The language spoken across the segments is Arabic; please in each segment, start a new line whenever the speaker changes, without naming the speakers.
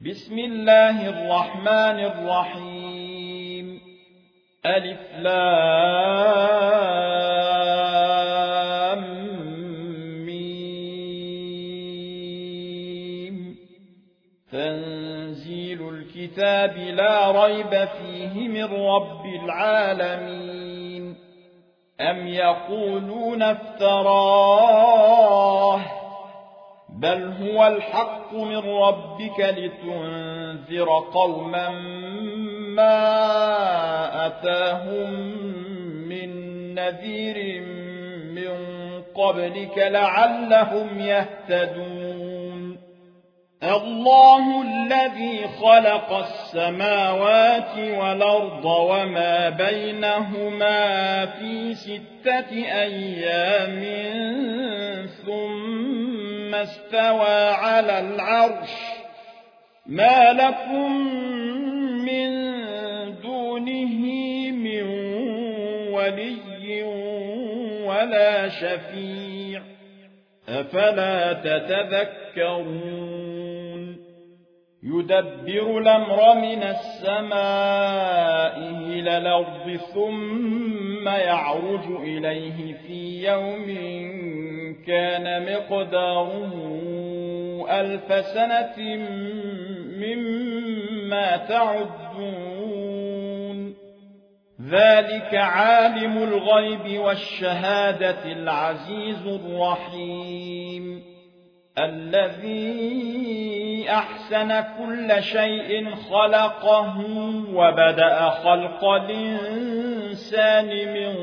بسم الله الرحمن الرحيم ألف لام ميم تنزيل الكتاب لا ريب فيه من رب العالمين أم يقولون افتراه بل هو الحق من ربك لتنذر قوما ما أتاهم من نذير من قبلك لعلهم يهتدون الله الذي خلق السماوات والأرض وما بينهما في 6 أيام ثم استوى على العرش ما لكم من دونه من ولي ولا شفيع أفلا تتذكرون يدبر الأمر من السماء إلى الأرض ثم يعرج إليه في يوم كان مقداره 1000 سنة مما تعدون ذلك عالم الغيب والشهادة العزيز الرحيم الذي أحسن كل شيء خلقه وبدأ خلق الإنسان من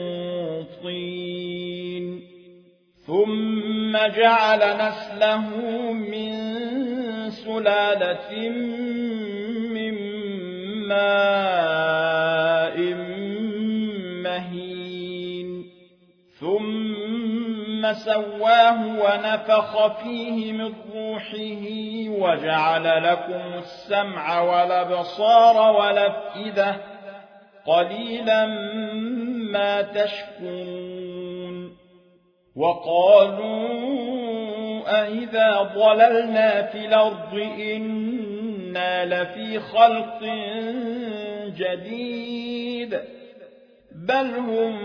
طين ثم جعل نسله من سلالة من ماء مهين ثم سواه ونفخ فيه من روحه وجعل لكم السمع والأبصار والأفئدة قليلا ما تشكرون وقالوا أئذا ضللنا في الأرض إنا لفي خلق جديد بل هم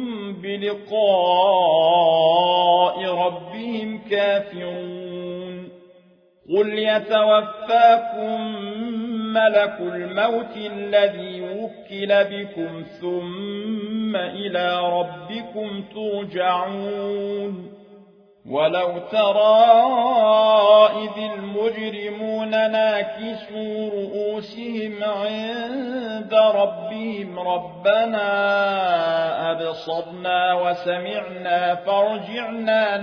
بلقاء ربهم كافرون قل يتوفاكم ملك الموت الذي وكل بكم ثم إلى ربكم ترجعون ولو ترى إذ المجرمون ناكسوا رؤوسهم عند ربهم ربنا أبصرنا وسمعنا فارجعنا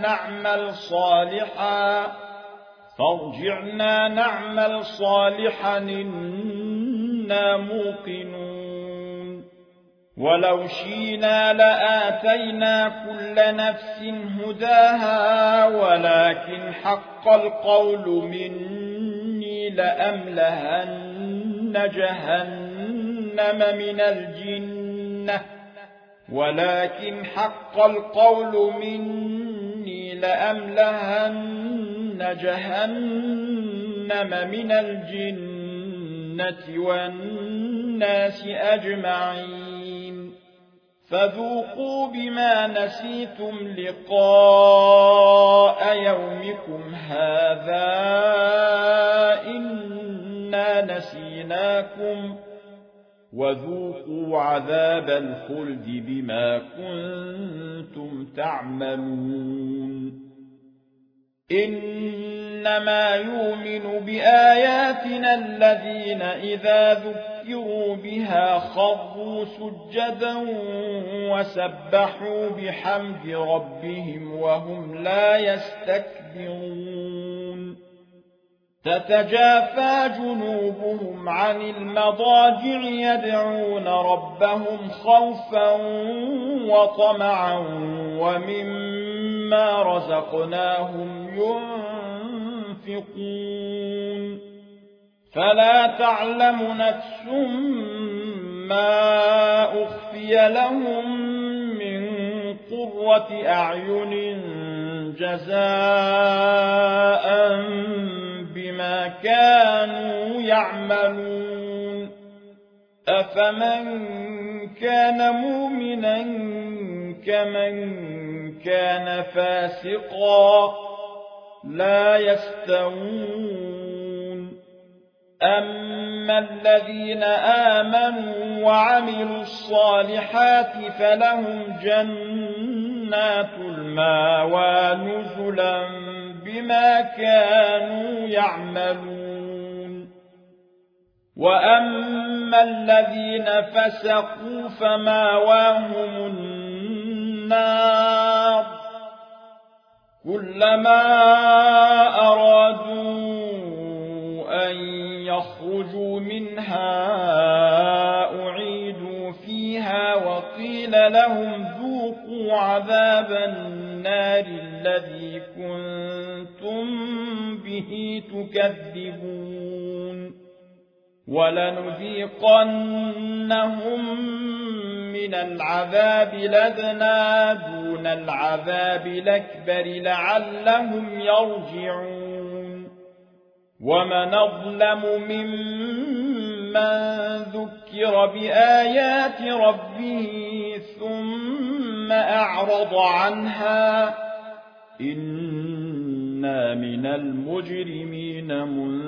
نعمل صالحا إنا موقنون ولو شئنا لآتينا كل نفس هداها ولكن حق القول مني لأملأن جهنم من الجنة والناس أجمعين فذوقوا بما نسيتم لقاء يومكم هذا إنا نسيناكم وذوقوا عذاب الخلد بما كنتم تعملون إنما يؤمن بآياتنا الذين إذا ذكروا بها خروا سجدا وسبحوا بحمد ربهم وهم لا يستكبرون تتجافى جنوبهم عن المضاجع يدعون ربهم خوفا وطمعا ومما رزقناهم ينفقون فلا تعلم نفس ما أخفي لهم من قرة أعين جزاء بما كانوا يعملون أفمن كان مؤمنا كمن كان فاسقا لا يستوون أما الذين آمنوا وعملوا الصالحات فلهم جنات المأوى نزلا بما كانوا يعملون وأما الذين فسقوا فمأواهم النار كلما أرادوا أن يخرجوا منها أعيدوا فيها وقيل لهم ذوقوا عذاب النار الذي كنتم به تكذبون ولنذيقنهم من العذاب الأدنى دون العذاب الأكبر لعلهم يرجعون ومن أظلم ممن ذكر بآيات ربه ثم أعرض عنها إنا من المجرمين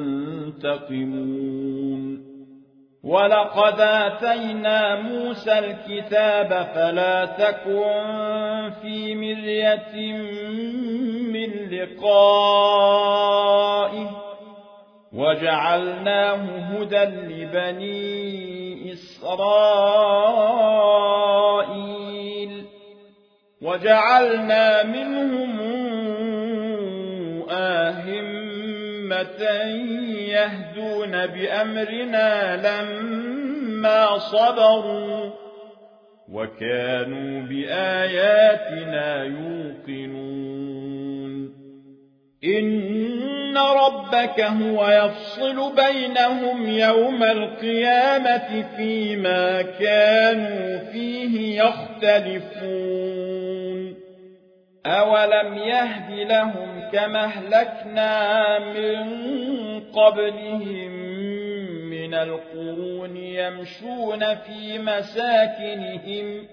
منتقمون ولقد آتينا موسى الكتاب فلا تكن في مرية من لقائه وجعلناه هدى لبني إسرائيل وجعلنا منهم أئمة يهدون بأمرنا لما صبروا وكانوا بآياتنا يوقنون إن ربك هو يفصل بينهم يوم القيامة فيما كانوا فيه يختلفون أولم يهد لهم كما أهلكنا من قبلهم من القرون يمشون في مساكنهم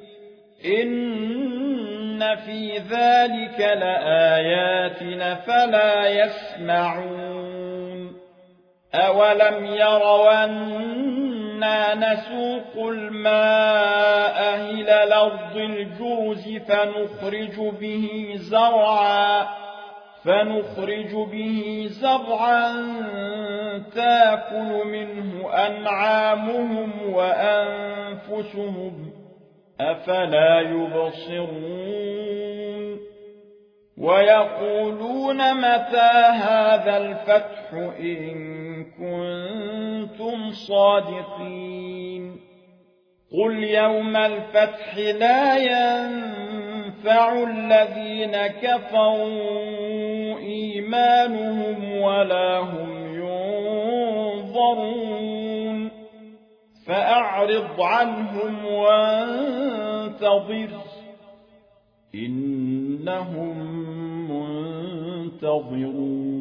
إن في ذلك لآيات فلا يسمعون أولم يروا أنا نسوق الماء إلى الأرض الجرز فنخرج به زرعا تأكل منه أنعامهم وأنفسهم أفلا يبصرون ويقولون متى هذا الفتح إن كنتم صادقين قل يوم الفتح لا ينفع الذين كفروا إيمانهم ولا هم ينظرون فأعرض عنهم وانتظر إنهم منتظرون